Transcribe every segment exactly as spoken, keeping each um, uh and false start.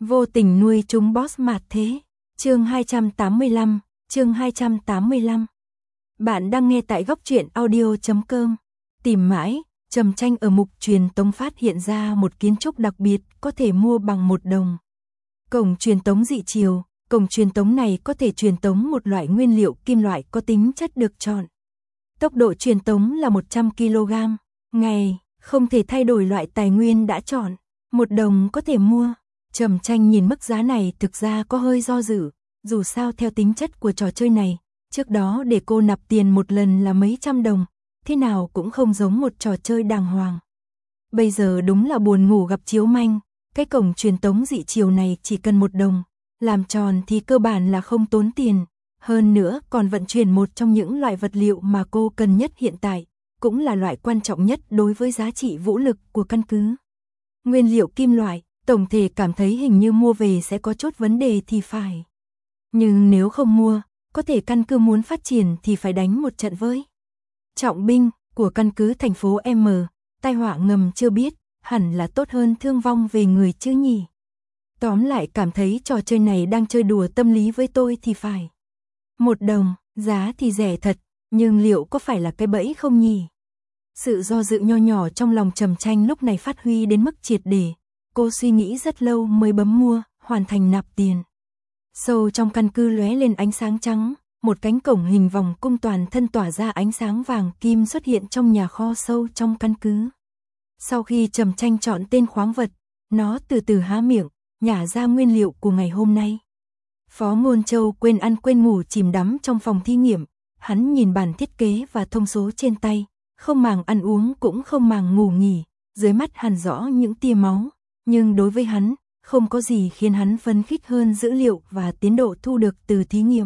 Vô tình nuôi chúng boss mạt thế. Chương hai trăm tám mươi lăm, chương hai trăm tám mươi lăm. Bạn đang nghe tại góc truyện audio chấm com. Tìm mãi, Trầm Tranh ở mục truyền tống phát hiện ra một kiến trúc đặc biệt có thể mua bằng một đồng. Cổng truyền tống dị chiều, cổng truyền tống này có thể truyền tống một loại nguyên liệu kim loại có tính chất được chọn. Tốc độ truyền tống là một trăm ki lô gam ngày, không thể thay đổi loại tài nguyên đã chọn. Một đồng có thể mua. Trầm Tranh nhìn mức giá này thực ra có hơi do dự, dù sao theo tính chất của trò chơi này, trước đó để cô nạp tiền một lần là mấy trăm đồng, thế nào cũng không giống một trò chơi đàng hoàng. Bây giờ đúng là buồn ngủ gặp chiếu manh, cái cổng truyền tống dị chiều này chỉ cần một đồng, làm tròn thì cơ bản là không tốn tiền, hơn nữa còn vận chuyển một trong những loại vật liệu mà cô cần nhất hiện tại, cũng là loại quan trọng nhất đối với giá trị vũ lực của căn cứ. Nguyên liệu kim loại, tổng thể cảm thấy hình như mua về sẽ có chút vấn đề thì phải. Nhưng nếu không mua, có thể căn cứ muốn phát triển thì phải đánh một trận với trọng binh của căn cứ thành phố M, tai họa ngầm chưa biết, hẳn là tốt hơn thương vong về người chứ nhỉ. Tóm lại cảm thấy trò chơi này đang chơi đùa tâm lý với tôi thì phải. Một đồng, giá thì rẻ thật, nhưng liệu có phải là cái bẫy không nhỉ? Sự do dự nho nhỏ trong lòng Trầm Tranh lúc này phát huy đến mức triệt để. Cô suy nghĩ rất lâu mới bấm mua, hoàn thành nạp tiền. Sâu trong căn cứ lóe lên ánh sáng trắng, một cánh cổng hình vòng cung toàn thân tỏa ra ánh sáng vàng kim xuất hiện trong nhà kho sâu trong căn cứ. Sau khi Trầm Tranh chọn tên khoáng vật, nó từ từ há miệng, nhả ra nguyên liệu của ngày hôm nay. Phó Ngôn Châu quên ăn quên ngủ chìm đắm trong phòng thí nghiệm, hắn nhìn bản thiết kế và thông số trên tay, không màng ăn uống cũng không màng ngủ nghỉ, dưới mắt hằn rõ những tia máu. Nhưng đối với hắn, không có gì khiến hắn phấn khích hơn dữ liệu và tiến độ thu được từ thí nghiệm.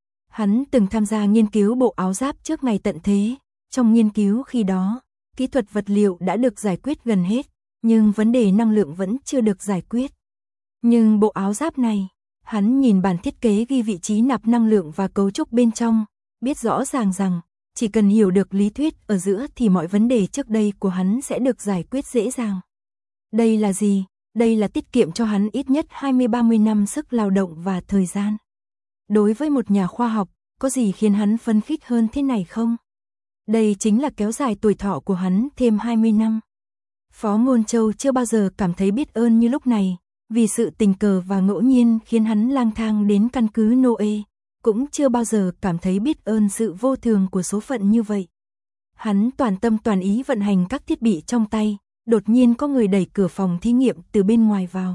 Hắn từng tham gia nghiên cứu bộ áo giáp trước ngày tận thế. Trong nghiên cứu khi đó, kỹ thuật vật liệu đã được giải quyết gần hết, nhưng vấn đề năng lượng vẫn chưa được giải quyết. Nhưng bộ áo giáp này, hắn nhìn bản thiết kế ghi vị trí nạp năng lượng và cấu trúc bên trong, biết rõ ràng rằng, chỉ cần hiểu được lý thuyết ở giữa thì mọi vấn đề trước đây của hắn sẽ được giải quyết dễ dàng. Đây là gì? Đây là tiết kiệm cho hắn ít nhất hai mươi ba mươi năm sức lao động và thời gian. Đối với một nhà khoa học, có gì khiến hắn phấn khích hơn thế này không? Đây chính là kéo dài tuổi thọ của hắn thêm hai mươi năm. Phó Ngôn Châu chưa bao giờ cảm thấy biết ơn như lúc này, vì sự tình cờ và ngẫu nhiên khiến hắn lang thang đến căn cứ Noe, cũng chưa bao giờ cảm thấy biết ơn sự vô thường của số phận như vậy. Hắn toàn tâm toàn ý vận hành các thiết bị trong tay. Đột nhiên có người đẩy cửa phòng thí nghiệm từ bên ngoài vào.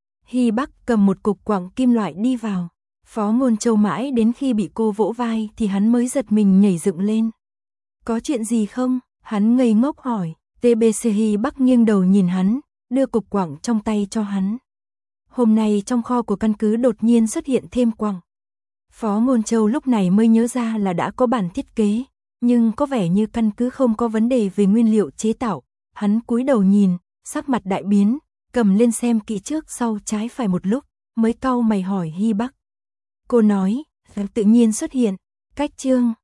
Hy Bắc cầm một cục quặng kim loại đi vào. Phó Ngôn Châu mãi đến khi bị cô vỗ vai thì hắn mới giật mình nhảy dựng lên. Có chuyện gì không? Hắn ngây ngốc hỏi. tê bê xê Hy Bắc nghiêng đầu nhìn hắn, đưa cục quặng trong tay cho hắn. Hôm nay trong kho của căn cứ đột nhiên xuất hiện thêm quặng. Phó Ngôn Châu lúc này mới nhớ ra là đã có bản thiết kế, nhưng có vẻ như căn cứ không có vấn đề về nguyên liệu chế tạo. Hắn cúi đầu nhìn, sắc mặt đại biến, cầm lên xem kỹ trước sau trái phải một lúc, mới cau mày hỏi Hy Bắc. Cô nói, tự nhiên xuất hiện, cách chương,